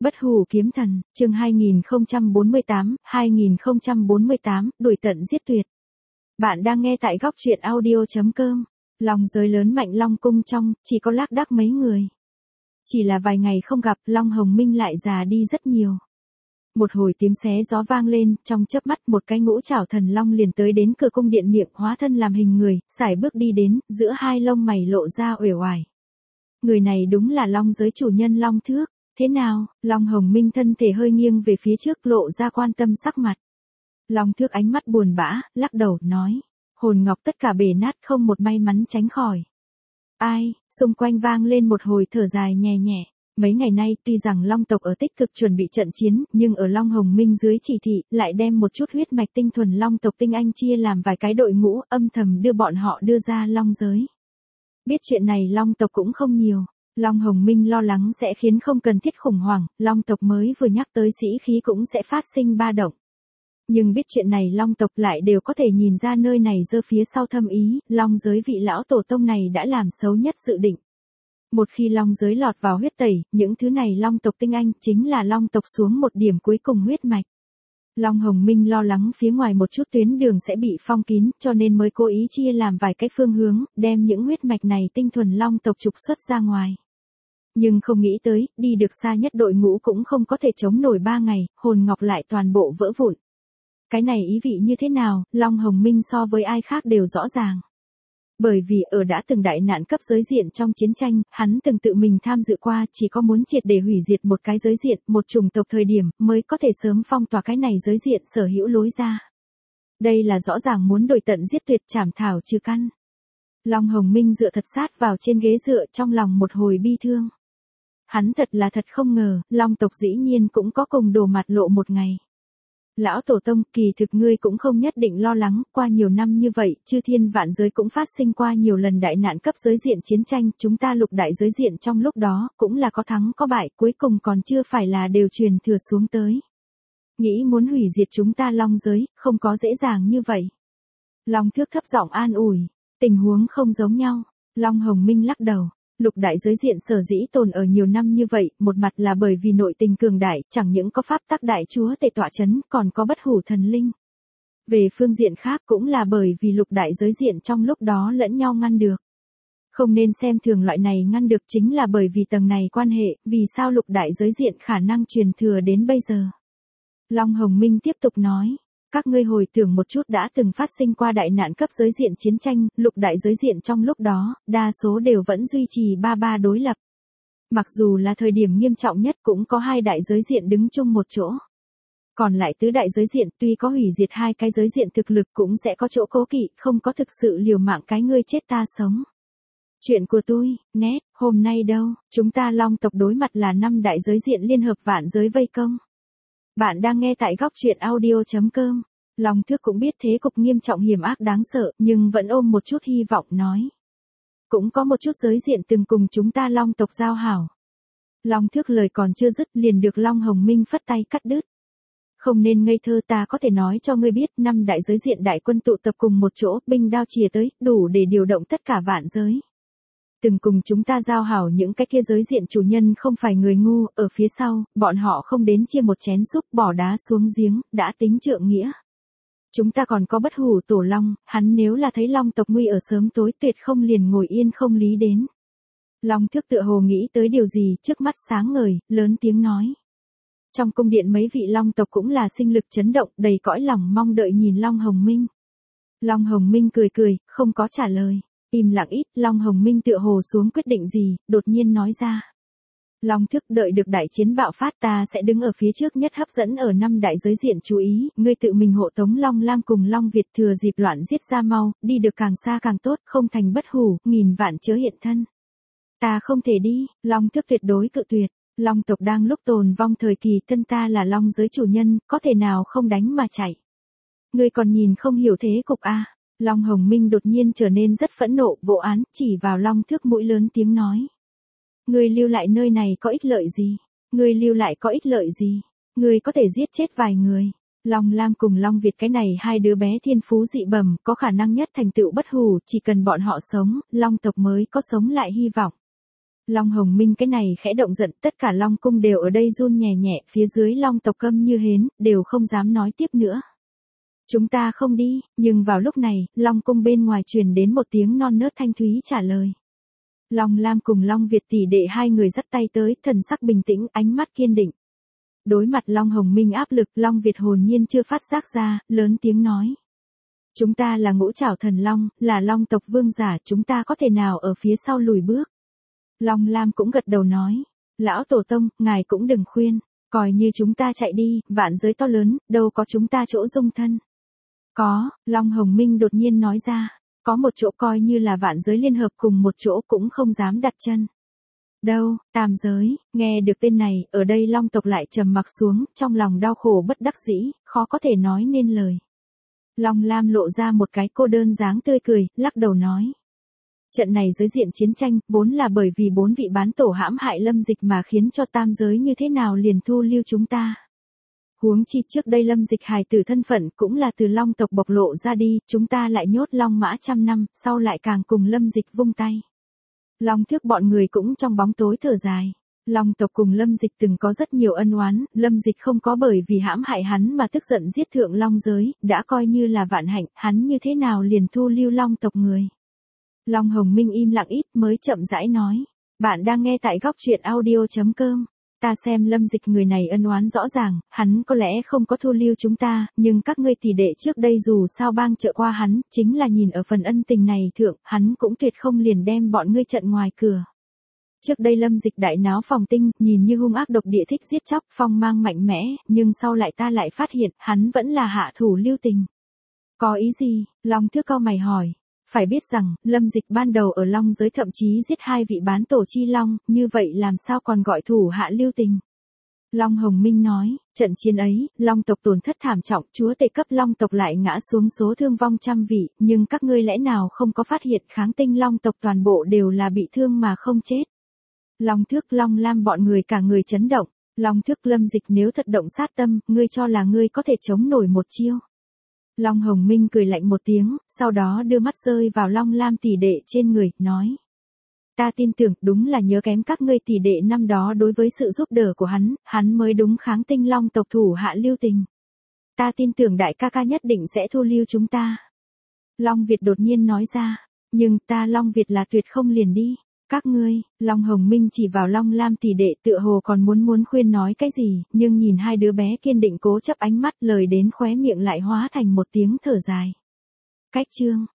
Bất hủ kiếm thần, chương 2048, đuổi tận giết tuyệt. Bạn đang nghe tại góc truyện audio.com. Long giới lớn mạnh Long cung trong, chỉ có lác đác mấy người. Chỉ là vài ngày không gặp, Long Hồng Minh lại già đi rất nhiều. Một hồi tiếng xé gió vang lên, trong chớp mắt một cái ngũ trảo thần long liền tới đến cửa cung điện, miệng hóa thân làm hình người, sải bước đi đến, giữa hai lông mày lộ ra uể oải. Người này đúng là Long giới chủ nhân Long Thước. Thế nào? Long Hồng Minh thân thể hơi nghiêng về phía trước, lộ ra quan tâm sắc mặt. Long Thước ánh mắt buồn bã, lắc đầu, nói. Hồn ngọc tất cả bể nát, không một may mắn tránh khỏi. Ai? Xung quanh vang lên một hồi thở dài nhẹ nhẹ. Mấy ngày nay tuy rằng Long tộc ở tích cực chuẩn bị trận chiến, nhưng ở Long Hồng Minh dưới chỉ thị, lại đem một chút huyết mạch tinh thuần Long tộc tinh anh chia làm vài cái đội ngũ, âm thầm đưa bọn họ đưa ra Long giới. Biết chuyện này Long tộc cũng không nhiều. Long Hồng Minh lo lắng sẽ khiến không cần thiết khủng hoảng, Long tộc mới vừa nhắc tới sĩ khí cũng sẽ phát sinh ba động. Nhưng biết chuyện này Long tộc lại đều có thể nhìn ra nơi này giơ phía sau thâm ý, Long giới vị lão tổ tông này đã làm xấu nhất dự định. Một khi Long giới lọt vào huyết tẩy, những thứ này Long tộc tinh anh chính là Long tộc xuống một điểm cuối cùng huyết mạch. Long Hồng Minh lo lắng phía ngoài một chút tuyến đường sẽ bị phong kín, cho nên mới cố ý chia làm vài cái phương hướng, đem những huyết mạch này tinh thuần Long tộc trục xuất ra ngoài. Nhưng không nghĩ tới, đi được xa nhất đội ngũ cũng không có thể chống nổi 3 ngày, hồn ngọc lại toàn bộ vỡ vụn. Cái này ý vị như thế nào, Long Hồng Minh so với ai khác đều rõ ràng. Bởi vì ở đã từng đại nạn cấp giới diện trong chiến tranh, hắn từng tự mình tham dự qua, chỉ có muốn triệt để hủy diệt một cái giới diện, một chủng tộc thời điểm, mới có thể sớm phong tỏa cái này giới diện sở hữu lối ra. Đây là rõ ràng muốn đuổi tận giết tuyệt, chảm thảo trừ căn. Long Hồng Minh dựa thật sát vào trên ghế dựa, trong lòng một hồi bi thương. Hắn thật không ngờ, Long tộc dĩ nhiên cũng có cùng đổ mặt lộ một ngày. Lão tổ tông, kỳ thực ngươi cũng không nhất định lo lắng, qua nhiều năm như vậy, chư thiên vạn giới cũng phát sinh qua nhiều lần đại nạn cấp giới diện chiến tranh, chúng ta lục đại giới diện trong lúc đó, cũng là có thắng có bại, cuối cùng còn chưa phải là đều truyền thừa xuống tới. Nghĩ muốn hủy diệt chúng ta Long giới, không có dễ dàng như vậy. Long Thước thấp giọng an ủi, tình huống không giống nhau. Long Hồng Minh lắc đầu. Lục đại giới diện sở dĩ tồn ở nhiều năm như vậy, một mặt là bởi vì nội tình cường đại, chẳng những có pháp tắc đại chúa tể tọa chấn, còn có bất hủ thần linh. Về phương diện khác cũng là bởi vì lục đại giới diện trong lúc đó lẫn nhau ngăn được. Không nên xem thường loại này ngăn được, chính là bởi vì tầng này quan hệ, vì sao lục đại giới diện khả năng truyền thừa đến bây giờ. Long Hồng Minh tiếp tục nói. Các ngươi hồi tưởng một chút đã từng phát sinh qua đại nạn cấp giới diện chiến tranh, lục đại giới diện trong lúc đó, đa số đều vẫn duy trì ba đối lập. Mặc dù là thời điểm nghiêm trọng nhất cũng có hai đại giới diện đứng chung một chỗ. Còn lại tứ đại giới diện tuy có hủy diệt hai cái giới diện thực lực cũng sẽ có chỗ cố kỵ, không có thực sự liều mạng cái ngươi chết ta sống. Chuyện của tôi, nét, hôm nay đâu, chúng ta Long tộc đối mặt là 5 đại giới diện liên hợp vạn giới vây công. Bạn đang nghe tại góc truyện audio.com. Long Thước cũng biết thế cục nghiêm trọng hiểm ác đáng sợ, nhưng vẫn ôm một chút hy vọng nói. Cũng có một chút giới diện từng cùng chúng ta Long tộc giao hảo. Long Thước lời còn chưa dứt liền được Long Hồng Minh phất tay cắt đứt. Không nên ngây thơ, ta có thể nói cho ngươi biết, 5 đại giới diện đại quân tụ tập cùng một chỗ, binh đao chìa tới, đủ để điều động tất cả vạn giới. Từng cùng chúng ta giao hảo những cái kia giới diện chủ nhân không phải người ngu, ở phía sau, bọn họ không đến chia một chén súp bỏ đá xuống giếng, đã tính trượng nghĩa. Chúng ta còn có bất hủ tổ Long, hắn nếu là thấy Long tộc nguy ở sớm tối tuyệt không liền ngồi yên không lý đến. Long Thước tựa hồ nghĩ tới điều gì, trước mắt sáng ngời, lớn tiếng nói. Trong cung điện mấy vị Long tộc cũng là sinh lực chấn động, đầy cõi lòng mong đợi nhìn Long Hồng Minh. Long Hồng Minh cười, không có trả lời. Im lặng ít, Long Hồng Minh tựa hồ xuống quyết định gì, đột nhiên nói ra. Long Thước, đợi được đại chiến bạo phát ta sẽ đứng ở phía trước nhất, hấp dẫn ở 5 đại giới diện chú ý, ngươi tự mình hộ tống Long Lang cùng Long Việt, thừa dịp loạn giết ra mau, đi được càng xa càng tốt, không thành bất hủ, nghìn vạn chớ hiện thân. Ta không thể đi, Long Thước tuyệt đối cự tuyệt. Long tộc đang lúc tồn vong thời kỳ, thân ta là Long giới chủ nhân, có thể nào không đánh mà chạy. Ngươi còn nhìn không hiểu thế cục à? Long Hồng Minh đột nhiên trở nên rất phẫn nộ, vỗ án, chỉ vào Long Thước mũi lớn tiếng nói. Ngươi lưu lại nơi này có ích lợi gì? Ngươi lưu lại có ích lợi gì? Ngươi có thể giết chết vài người. Long Lam cùng Long Việt cái này hai đứa bé thiên phú dị bẩm, có khả năng nhất thành tựu bất hủ, chỉ cần bọn họ sống, Long tộc mới có sống lại hy vọng. Long Hồng Minh cái này khẽ động giận, tất cả Long cung đều ở đây run nhẹ nhẹ, phía dưới Long tộc câm như hến, đều không dám nói tiếp nữa. Chúng ta không đi, nhưng vào lúc này, Long cung bên ngoài truyền đến một tiếng non nớt thanh thúy trả lời. Long Lam cùng Long Việt tỷ đệ hai người dắt tay tới, thần sắc bình tĩnh, ánh mắt kiên định. Đối mặt Long Hồng Minh áp lực, Long Việt hồn nhiên chưa phát giác ra, lớn tiếng nói. Chúng ta là ngũ trảo thần Long, là Long tộc vương giả, chúng ta có thể nào ở phía sau lùi bước. Long Lam cũng gật đầu nói. Lão Tổ Tông, ngài cũng đừng khuyên, coi như chúng ta chạy đi, vạn giới to lớn, đâu có chúng ta chỗ dung thân. Có, Long Hồng Minh đột nhiên nói ra, có một chỗ coi như là vạn giới liên hợp cùng một chỗ cũng không dám đặt chân. Đâu, tam giới, nghe được tên này, ở đây Long tộc lại trầm mặc xuống, trong lòng đau khổ bất đắc dĩ, khó có thể nói nên lời. Long Lam lộ ra một cái cô đơn dáng tươi cười, lắc đầu nói. Trận này giới diện chiến tranh, vốn là bởi vì 4 vị bán tổ hãm hại Lâm Dịch mà khiến cho tam giới như thế nào liền thu lưu chúng ta. Huống chi trước đây Lâm Dịch hài tử thân phận cũng là từ Long tộc bộc lộ ra đi, chúng ta lại nhốt Long Mã trăm năm, sau lại càng cùng Lâm Dịch vung tay. Long Thước bọn người cũng trong bóng tối thở dài. Long tộc cùng Lâm Dịch từng có rất nhiều ân oán, Lâm Dịch không có bởi vì hãm hại hắn mà tức giận giết thượng Long giới, đã coi như là vạn hạnh, hắn như thế nào liền thu lưu Long tộc người. Long Hồng Minh im lặng ít mới chậm rãi nói. Bạn đang nghe tại góc truyện audio.com. Ta xem Lâm Dịch người này ân oán rõ ràng, hắn có lẽ không có thu lưu chúng ta, nhưng các ngươi tỷ đệ trước đây dù sao bang trợ qua hắn, chính là nhìn ở phần ân tình này thượng, hắn cũng tuyệt không liền đem bọn ngươi trận ngoài cửa. Trước đây Lâm Dịch đại náo phòng tinh, nhìn như hung ác độc địa thích giết chóc, phong mang mạnh mẽ, nhưng sau lại ta lại phát hiện, hắn vẫn là hạ thủ lưu tình. Có ý gì? Long Thước cau mày hỏi. Phải biết rằng, Lâm Dịch ban đầu ở Long giới thậm chí giết 2 vị bán tổ chi Long, như vậy làm sao còn gọi thủ hạ lưu tình. Long Hồng Minh nói, trận chiến ấy, Long tộc tổn thất thảm trọng, chúa tể cấp Long tộc lại ngã xuống số thương vong trăm vị, nhưng các ngươi lẽ nào không có phát hiện kháng tinh Long tộc toàn bộ đều là bị thương mà không chết. Long Thước Long Lam bọn người cả người chấn động, Long Thước Lâm Dịch nếu thật động sát tâm, ngươi cho là ngươi có thể chống nổi một chiêu. Long Hồng Minh cười lạnh một tiếng, sau đó đưa mắt rơi vào Long Lam tỷ đệ trên người, nói. Ta tin tưởng đúng là nhớ kém các ngươi tỷ đệ năm đó đối với sự giúp đỡ của hắn mới đúng kháng tinh Long tộc thủ hạ lưu tình. Ta tin tưởng đại ca ca nhất định sẽ thu lưu chúng ta. Long Việt đột nhiên nói ra, nhưng ta Long Việt là tuyệt không liền đi. Các ngươi, Long Hồng Minh chỉ vào Long Lam tỷ đệ tựa hồ còn muốn khuyên nói cái gì, nhưng nhìn hai đứa bé kiên định cố chấp ánh mắt lời đến khóe miệng lại hóa thành một tiếng thở dài. Cách chương.